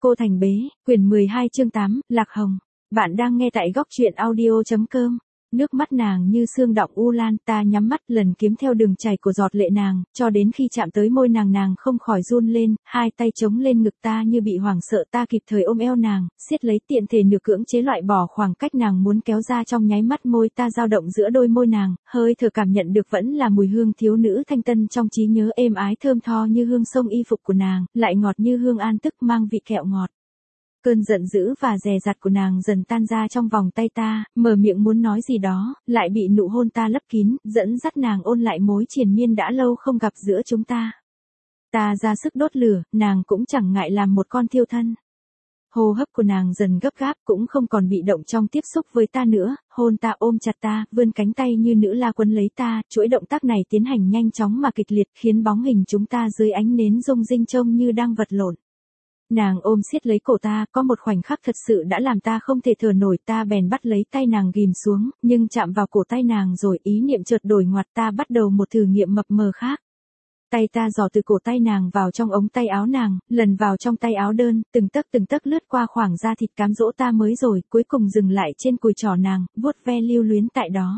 Cô Thành Bế, quyển 12 chương 8, Lạc Hồng. Bạn đang nghe tại góc truyện audio.com. Nước mắt nàng như sương đọng u lan, ta nhắm mắt lần kiếm theo đường chảy của giọt lệ nàng, cho đến khi chạm tới môi nàng, nàng không khỏi run lên, hai tay chống lên ngực ta như bị hoảng sợ, ta kịp thời ôm eo nàng, siết lấy tiện thể nửa cưỡng chế loại bỏ khoảng cách nàng muốn kéo ra. Trong nháy mắt môi ta dao động giữa đôi môi nàng, hơi thở cảm nhận được vẫn là mùi hương thiếu nữ thanh tân trong trí nhớ, êm ái thơm tho như hương sông y phục của nàng, lại ngọt như hương an tức mang vị kẹo ngọt. Cơn giận dữ và dè dặt của nàng dần tan ra trong vòng tay ta, mở miệng muốn nói gì đó, lại bị nụ hôn ta lấp kín, dẫn dắt nàng ôn lại mối triền miên đã lâu không gặp giữa chúng ta. Ta ra sức đốt lửa, nàng cũng chẳng ngại làm một con thiêu thân. Hô hấp của nàng dần gấp gáp, cũng không còn bị động trong tiếp xúc với ta nữa, hôn ta, ôm chặt ta, vươn cánh tay như nữ la quấn lấy ta, chuỗi động tác này tiến hành nhanh chóng mà kịch liệt, khiến bóng hình chúng ta dưới ánh nến rung rinh trông như đang vật lộn. Nàng ôm siết lấy cổ ta, có một khoảnh khắc thật sự đã làm ta không thể thở nổi, ta bèn bắt lấy tay nàng ghim xuống, nhưng chạm vào cổ tay nàng rồi ý niệm chợt đổi ngoặt, ta bắt đầu một thử nghiệm mập mờ khác. Tay ta dò từ cổ tay nàng vào trong ống tay áo nàng, lần vào trong tay áo đơn, từng tấc lướt qua khoảng da thịt cám dỗ ta mới rồi, cuối cùng dừng lại trên cùi trỏ nàng, vuốt ve lưu luyến tại đó.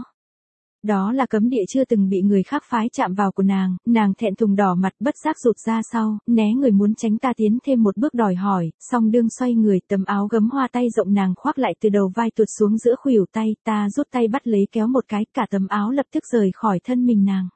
Đó là cấm địa chưa từng bị người khác phái chạm vào của nàng thẹn thùng đỏ mặt bất giác rụt ra sau, né người muốn tránh ta tiến thêm một bước đòi hỏi, song đương xoay người, tấm áo gấm hoa tay rộng nàng khoác lại từ đầu vai tuột xuống giữa khuỷu tay, ta rút tay bắt lấy kéo một cái, cả tấm áo lập tức rời khỏi thân mình nàng.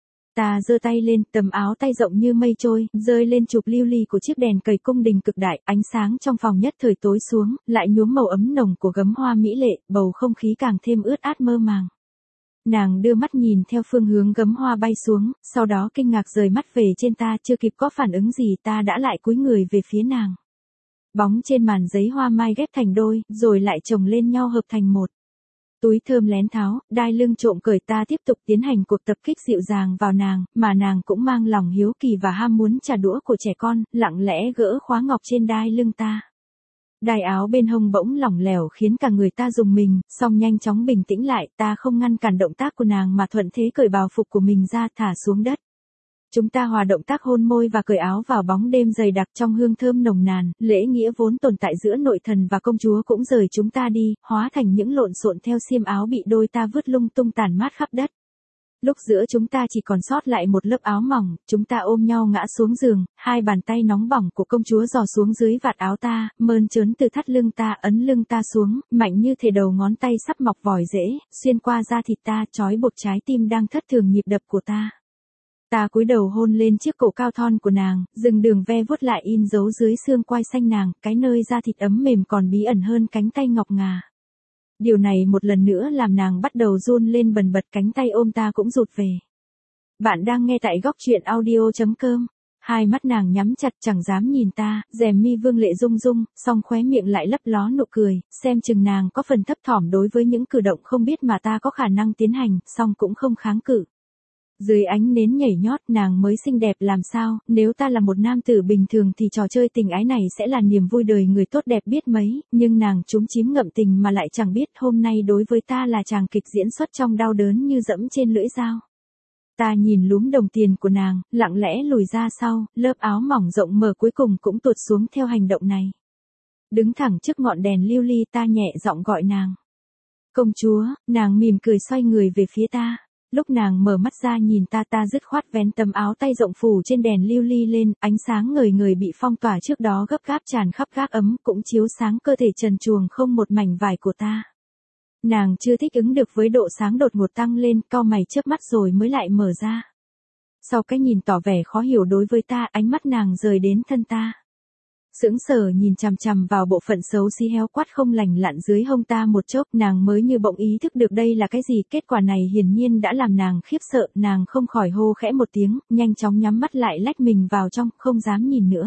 Ta giơ tay lên, tấm áo tay rộng như mây trôi, rơi lên chụp lưu ly của chiếc đèn cầy cung đình cực đại, ánh sáng trong phòng nhất thời tối xuống, lại nhuốm màu ấm nồng của gấm hoa mỹ lệ, bầu không khí càng thêm ướt át mơ màng. Nàng đưa mắt nhìn theo phương hướng gấm hoa bay xuống, sau đó kinh ngạc rời mắt về trên ta, chưa kịp có phản ứng gì ta đã lại cúi người về phía nàng. Bóng trên màn giấy hoa mai ghép thành đôi, rồi lại chồng lên nhau hợp thành một. Túi thơm lén tháo, đai lưng trộm cởi, ta tiếp tục tiến hành cuộc tập kích dịu dàng vào nàng, mà nàng cũng mang lòng hiếu kỳ và ham muốn trả đũa của trẻ con, lặng lẽ gỡ khóa ngọc trên đai lưng ta. Đai áo bên hông bỗng lỏng lẻo khiến cả người ta rùng mình, song nhanh chóng bình tĩnh lại, ta không ngăn cản động tác của nàng mà thuận thế cởi bào phục của mình ra, thả xuống đất. Chúng ta hòa động tác hôn môi và cởi áo vào bóng đêm dày đặc trong hương thơm nồng nàn, lễ nghĩa vốn tồn tại giữa nội thần và công chúa cũng rời chúng ta đi, hóa thành những lộn xộn theo xiêm áo bị đôi ta vứt lung tung tản mát khắp đất. Lúc giữa chúng ta chỉ còn sót lại một lớp áo mỏng, chúng ta ôm nhau ngã xuống giường, hai bàn tay nóng bỏng của công chúa dò xuống dưới vạt áo ta, mơn trớn từ thắt lưng ta, ấn lưng ta xuống, mạnh như thể đầu ngón tay sắp mọc vòi rễ, xuyên qua da thịt ta, trói buộc trái tim đang thất thường nhịp đập của ta. Ta cúi đầu hôn lên chiếc cổ cao thon của nàng, dừng đường ve vuốt lại in dấu dưới xương quai xanh nàng, cái nơi da thịt ấm mềm còn bí ẩn hơn cánh tay ngọc ngà. Điều này một lần nữa làm nàng bắt đầu run lên bần bật, cánh tay ôm ta cũng rụt về. Bạn đang nghe tại góc truyện audio.com. Hai mắt nàng nhắm chặt chẳng dám nhìn ta, rèm mi vương lệ rung rung, song khóe miệng lại lấp ló nụ cười, xem chừng nàng có phần thấp thỏm đối với những cử động không biết mà ta có khả năng tiến hành, song cũng không kháng cự. Dưới ánh nến nhảy nhót, nàng mới xinh đẹp làm sao, nếu ta là một nam tử bình thường thì trò chơi tình ái này sẽ là niềm vui đời người tốt đẹp biết mấy, nhưng nàng chúm chím ngậm tình mà lại chẳng biết hôm nay đối với ta là tràng kịch diễn xuất trong đau đớn như dẫm trên lưỡi dao. Ta nhìn lúm đồng tiền của nàng, lặng lẽ lùi ra sau, lớp áo mỏng rộng mở cuối cùng cũng tuột xuống theo hành động này. Đứng thẳng trước ngọn đèn lưu ly ta nhẹ giọng gọi nàng. Công chúa, nàng mỉm cười xoay người về phía ta. Lúc nàng mở mắt ra nhìn ta, ta dứt khoát vén tấm áo tay rộng phủ trên đèn lưu ly lên, ánh sáng ngời ngời bị phong tỏa trước đó gấp gáp tràn khắp gác ấm, cũng chiếu sáng cơ thể trần truồng không một mảnh vải của ta. Nàng chưa thích ứng được với độ sáng đột ngột tăng lên, cau mày chớp mắt rồi mới lại mở ra. Sau cái nhìn tỏ vẻ khó hiểu đối với ta, ánh mắt nàng rời đến thân ta. Sững sờ nhìn chằm chằm vào bộ phận xấu xí héo quắt không lành lặn dưới hông ta một chốc, nàng mới như bỗng ý thức được đây là cái gì, kết quả này hiển nhiên đã làm nàng khiếp sợ, nàng không khỏi hô khẽ một tiếng, nhanh chóng nhắm mắt lại lách mình vào trong, không dám nhìn nữa.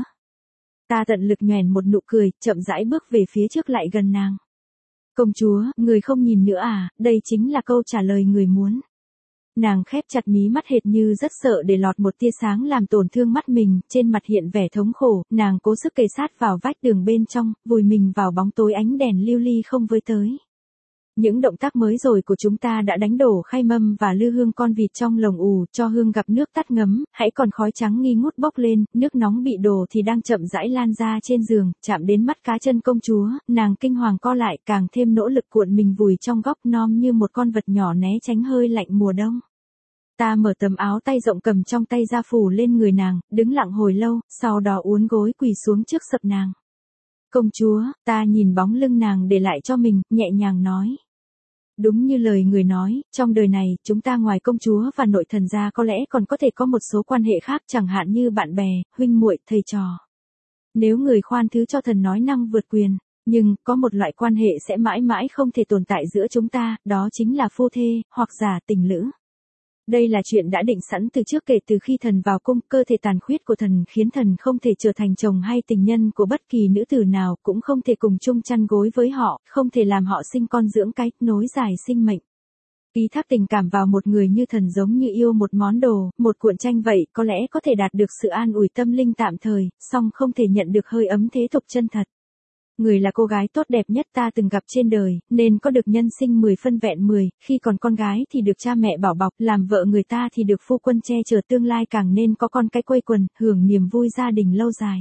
Ta tận lực nhoẻn một nụ cười, chậm rãi bước về phía trước lại gần nàng. Công chúa, người không nhìn nữa à, đây chính là câu trả lời người muốn. Nàng khép chặt mí mắt hệt như rất sợ để lọt một tia sáng làm tổn thương mắt mình, trên mặt hiện vẻ thống khổ, nàng cố sức kề sát vào vách tường bên trong, vùi mình vào bóng tối ánh đèn lưu ly không với tới. Những động tác mới rồi của chúng ta đã đánh đổ khay mâm và lư hương con vịt trong lồng ủ, cho hương gặp nước tắt ngấm, hãy còn khói trắng nghi ngút bốc lên, nước nóng bị đổ thì đang chậm rãi lan ra trên giường, chạm đến mắt cá chân công chúa, nàng kinh hoàng co lại, càng thêm nỗ lực cuộn mình vùi trong góc nom như một con vật nhỏ né tránh hơi lạnh mùa đông. Ta mở tấm áo tay rộng cầm trong tay ra phủ lên người nàng, đứng lặng hồi lâu, sau đó uốn gối quỳ xuống trước sập nàng. Công chúa, ta nhìn bóng lưng nàng để lại cho mình, nhẹ nhàng nói. Đúng như lời người nói, trong đời này, chúng ta ngoài công chúa và nội thần ra có lẽ còn có thể có một số quan hệ khác, chẳng hạn như bạn bè, huynh muội, thầy trò. Nếu người khoan thứ cho thần nói năng vượt quyền, nhưng có một loại quan hệ sẽ mãi mãi không thể tồn tại giữa chúng ta, đó chính là phu thê, hoặc giả tình lữ. Đây là chuyện đã định sẵn từ trước, kể từ khi thần vào cung, cơ thể tàn khuyết của thần khiến thần không thể trở thành chồng hay tình nhân của bất kỳ nữ tử nào, cũng không thể cùng chung chăn gối với họ, không thể làm họ sinh con dưỡng cái, nối dài sinh mệnh. Ký thác tình cảm vào một người như thần giống như yêu một món đồ, một cuộn tranh vậy, có lẽ có thể đạt được sự an ủi tâm linh tạm thời, song không thể nhận được hơi ấm thế tục chân thật. Người là cô gái tốt đẹp nhất ta từng gặp trên đời, nên có được nhân sinh 10 phân vẹn 10, khi còn con gái thì được cha mẹ bảo bọc, làm vợ người ta thì được phu quân che chở, tương lai càng nên có con cái quây quần, hưởng niềm vui gia đình lâu dài.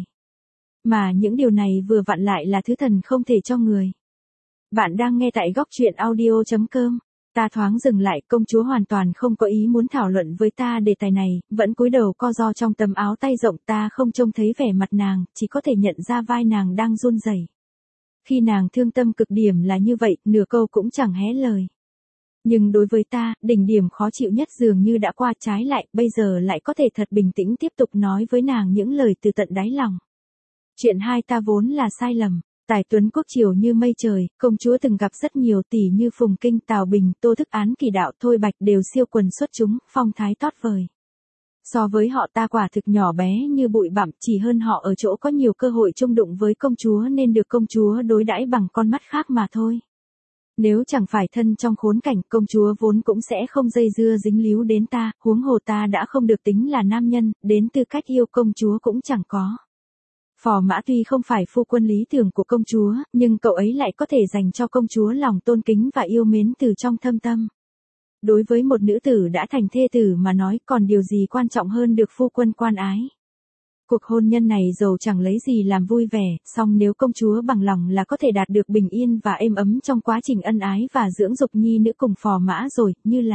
Mà những điều này vừa vặn lại là thứ thần không thể cho người. Bạn đang nghe tại góc truyện audio.com. Ta thoáng dừng lại, công chúa hoàn toàn không có ý muốn thảo luận với ta đề tài này, vẫn cúi đầu co ro trong tấm áo tay rộng, ta không trông thấy vẻ mặt nàng, chỉ có thể nhận ra vai nàng đang run rẩy. Khi nàng thương tâm cực điểm là như vậy, nửa câu cũng chẳng hé lời. Nhưng đối với ta, đỉnh điểm khó chịu nhất dường như đã qua, trái lại, bây giờ lại có thể thật bình tĩnh tiếp tục nói với nàng những lời từ tận đáy lòng. Chuyện hai ta vốn là sai lầm. Tài tuấn quốc triều như mây trời, công chúa từng gặp rất nhiều tỷ như Phùng Kinh, Tào Bình, Tô Thức Án, Kỳ Đạo, Thôi Bạch đều siêu quần xuất chúng, phong thái tót vời. So với họ ta quả thực nhỏ bé như bụi bặm, chỉ hơn họ ở chỗ có nhiều cơ hội chung đụng với công chúa nên được công chúa đối đãi bằng con mắt khác mà thôi. Nếu chẳng phải thân trong khốn cảnh, công chúa vốn cũng sẽ không dây dưa dính líu đến ta, huống hồ ta đã không được tính là nam nhân, đến tư cách yêu công chúa cũng chẳng có. Phò Mã tuy không phải phu quân lý tưởng của công chúa, nhưng cậu ấy lại có thể dành cho công chúa lòng tôn kính và yêu mến từ trong thâm tâm. Đối với một nữ tử đã thành thê tử mà nói, còn điều gì quan trọng hơn được phu quân quan ái. Cuộc hôn nhân này dầu chẳng lấy gì làm vui vẻ, song nếu công chúa bằng lòng là có thể đạt được bình yên và êm ấm trong quá trình ân ái và dưỡng dục nhi nữ cùng Phò Mã rồi,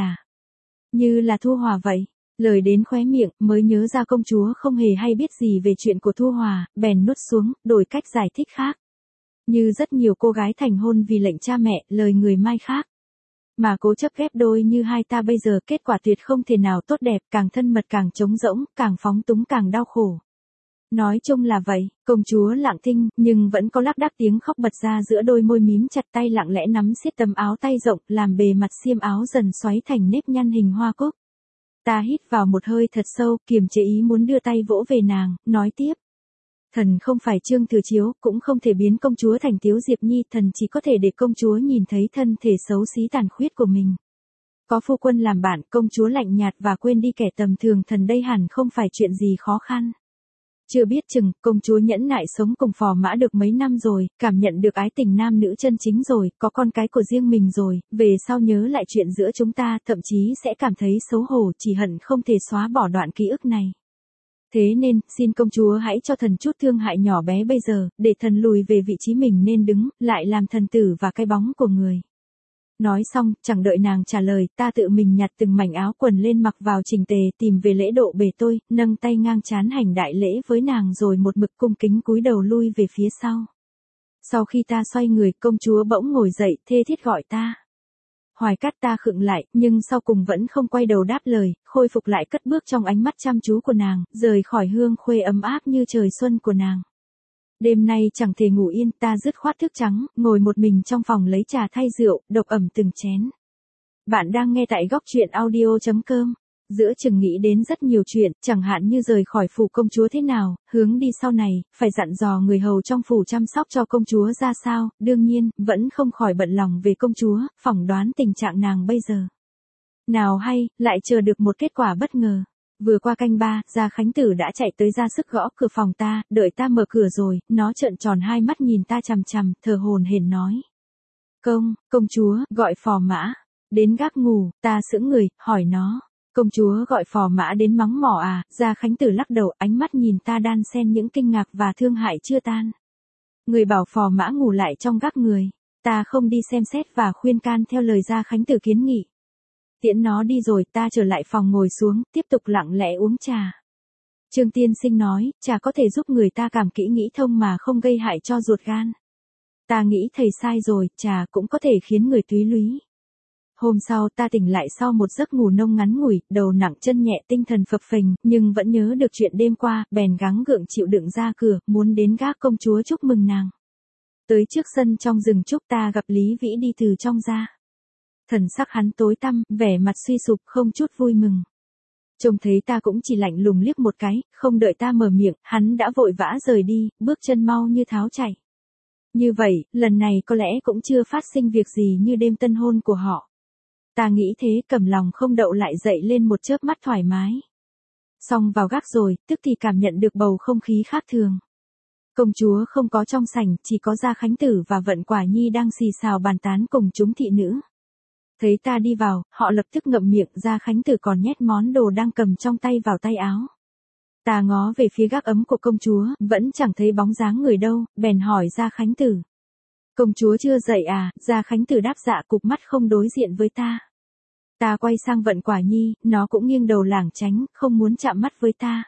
như là Thu Hòa vậy. Lời đến khóe miệng, mới nhớ ra công chúa không hề hay biết gì về chuyện của Thu Hòa, bèn nuốt xuống, đổi cách giải thích khác. Như rất nhiều cô gái thành hôn vì lệnh cha mẹ, lời người mai khác. Mà cố chấp ghép đôi như hai ta bây giờ, kết quả tuyệt không thể nào tốt đẹp, càng thân mật càng trống rỗng, càng phóng túng càng đau khổ. Nói chung là vậy, công chúa lặng thinh, nhưng vẫn có lác đác tiếng khóc bật ra giữa đôi môi mím chặt, tay lặng lẽ nắm siết tấm áo tay rộng, làm bề mặt xiêm áo dần xoáy thành nếp nhăn hình hoa cúc. Ta hít vào một hơi thật sâu, kiềm chế ý muốn đưa tay vỗ về nàng, nói tiếp. Thần không phải Trương Thừa Chiếu, cũng không thể biến công chúa thành Tiếu Diệp Nhi, thần chỉ có thể để công chúa nhìn thấy thân thể xấu xí tàn khuyết của mình. Có phu quân làm bạn, công chúa lạnh nhạt và quên đi kẻ tầm thường, thần đây hẳn không phải chuyện gì khó khăn. Chưa biết chừng, công chúa nhẫn nại sống cùng Phò Mã được mấy năm rồi, cảm nhận được ái tình nam nữ chân chính rồi, có con cái của riêng mình rồi, về sau nhớ lại chuyện giữa chúng ta, thậm chí sẽ cảm thấy xấu hổ, chỉ hận không thể xóa bỏ đoạn ký ức này. Thế nên, xin công chúa hãy cho thần chút thương hại nhỏ bé bây giờ, để thần lùi về vị trí mình nên đứng, lại làm thần tử và cái bóng của người. Nói xong, chẳng đợi nàng trả lời, ta tự mình nhặt từng mảnh áo quần lên mặc vào chỉnh tề, tìm về lễ độ bề tôi, nâng tay ngang trán hành đại lễ với nàng rồi một mực cung kính cúi đầu lui về phía sau. Sau khi ta xoay người, công chúa bỗng ngồi dậy, thê thiết gọi ta. Hoài Cát, ta khựng lại, nhưng sau cùng vẫn không quay đầu đáp lời, khôi phục lại cất bước trong ánh mắt chăm chú của nàng, rời khỏi hương khuê ấm áp như trời xuân của nàng. Đêm nay chẳng thể ngủ yên, ta dứt khoát thức trắng, ngồi một mình trong phòng lấy trà thay rượu, độc ẩm từng chén. Bạn đang nghe tại góc truyện audio.com. Giữa chừng nghĩ đến rất nhiều chuyện, chẳng hạn như rời khỏi phủ công chúa thế nào, hướng đi sau này, phải dặn dò người hầu trong phủ chăm sóc cho công chúa ra sao, đương nhiên, vẫn không khỏi bận lòng về công chúa, phỏng đoán tình trạng nàng bây giờ. Nào hay, lại chờ được một kết quả bất ngờ. Vừa qua canh ba, Gia Khánh Tử đã chạy tới ra sức gõ cửa phòng ta, đợi ta mở cửa rồi, nó trợn tròn hai mắt nhìn ta chằm chằm, thờ hổn hển nói. Công chúa, gọi phò mã. Đến gác ngủ, ta sững người, hỏi nó. Công chúa gọi phò mã đến mắng mỏ à, Gia Khánh Tử lắc đầu, ánh mắt nhìn ta đan xen những kinh ngạc và thương hại chưa tan. Người bảo phò mã ngủ lại trong gác người. Ta không đi xem xét và khuyên can theo lời Gia Khánh Tử kiến nghị. Tiễn nó đi rồi, ta trở lại phòng ngồi xuống, tiếp tục lặng lẽ uống trà. Trương tiên sinh nói, trà có thể giúp người ta cảm kỹ nghĩ thông mà không gây hại cho ruột gan. Ta nghĩ thầy sai rồi, trà cũng có thể khiến người túy lúy. Hôm sau ta tỉnh lại sau một giấc ngủ nông ngắn ngủi, đầu nặng chân nhẹ tinh thần phập phình, nhưng vẫn nhớ được chuyện đêm qua, bèn gắng gượng chịu đựng ra cửa, muốn đến gác công chúa chúc mừng nàng. Tới trước sân trong rừng trúc ta gặp Lý Vĩ đi từ trong ra. Thần sắc hắn tối tăm, vẻ mặt suy sụp không chút vui mừng. Trông thấy ta cũng chỉ lạnh lùng liếc một cái, không đợi ta mở miệng, hắn đã vội vã rời đi, bước chân mau như tháo chạy. Như vậy, lần này có lẽ cũng chưa phát sinh việc gì như đêm tân hôn của họ. Ta nghĩ thế, cầm lòng không đậu lại dậy lên một chớp mắt thoải mái. Xong vào gác rồi, tức thì cảm nhận được bầu không khí khác thường. Công chúa không có trong sảnh, chỉ có Gia Khánh Tử và Vận Quả Nhi đang xì xào bàn tán cùng chúng thị nữ. Thấy ta đi vào, họ lập tức ngậm miệng, Gia Khánh Tử còn nhét món đồ đang cầm trong tay vào tay áo. Ta ngó về phía gác ấm của công chúa, vẫn chẳng thấy bóng dáng người đâu, bèn hỏi Gia Khánh Tử. Công chúa chưa dậy à? Gia Khánh Tử đáp dạ, cụp mắt không đối diện với ta. Ta quay sang Vận Quả Nhi, nó cũng nghiêng đầu lảng tránh, không muốn chạm mắt với ta.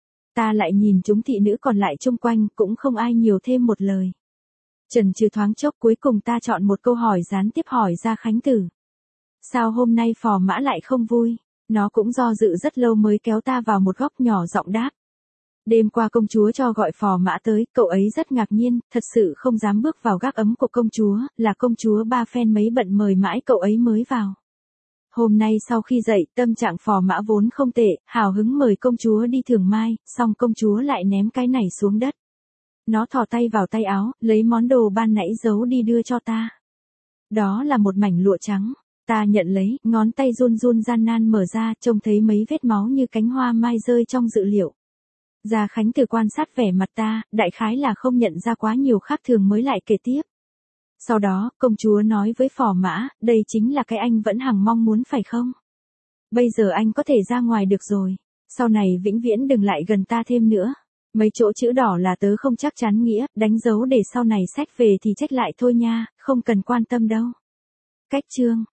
Ta lại nhìn chúng thị nữ còn lại chung quanh, cũng không ai nhiều thêm một lời. Chần chừ thoáng chốc, cuối cùng ta chọn một câu hỏi gián tiếp hỏi Gia Khánh Tử. Sao hôm nay phò mã lại không vui? Nó cũng do dự rất lâu mới kéo ta vào một góc nhỏ giọng đáp. Đêm qua công chúa cho gọi phò mã tới, cậu ấy rất ngạc nhiên, thật sự không dám bước vào gác ấm của công chúa, là công chúa ba phen mấy bận mời mãi cậu ấy mới vào. Hôm nay sau khi dậy, tâm trạng phò mã vốn không tệ, hào hứng mời công chúa đi thưởng mai, xong công chúa lại ném cái này xuống đất. Nó thò tay vào tay áo, lấy món đồ ban nãy giấu đi đưa cho ta. Đó là một mảnh lụa trắng. Ta nhận lấy, ngón tay run run gian nan mở ra, trông thấy mấy vết máu như cánh hoa mai rơi trong dự liệu. Gia Khánh Tử quan sát vẻ mặt ta, đại khái là không nhận ra quá nhiều khác thường mới lại kể tiếp. Sau đó, công chúa nói với phò mã, đây chính là cái anh vẫn hằng mong muốn phải không? Bây giờ anh có thể ra ngoài được rồi. Sau này vĩnh viễn đừng lại gần ta thêm nữa. Mấy chỗ chữ đỏ là tớ không chắc chắn nghĩa, đánh dấu để sau này sách về thì trách lại thôi nha, không cần quan tâm đâu. Cách chương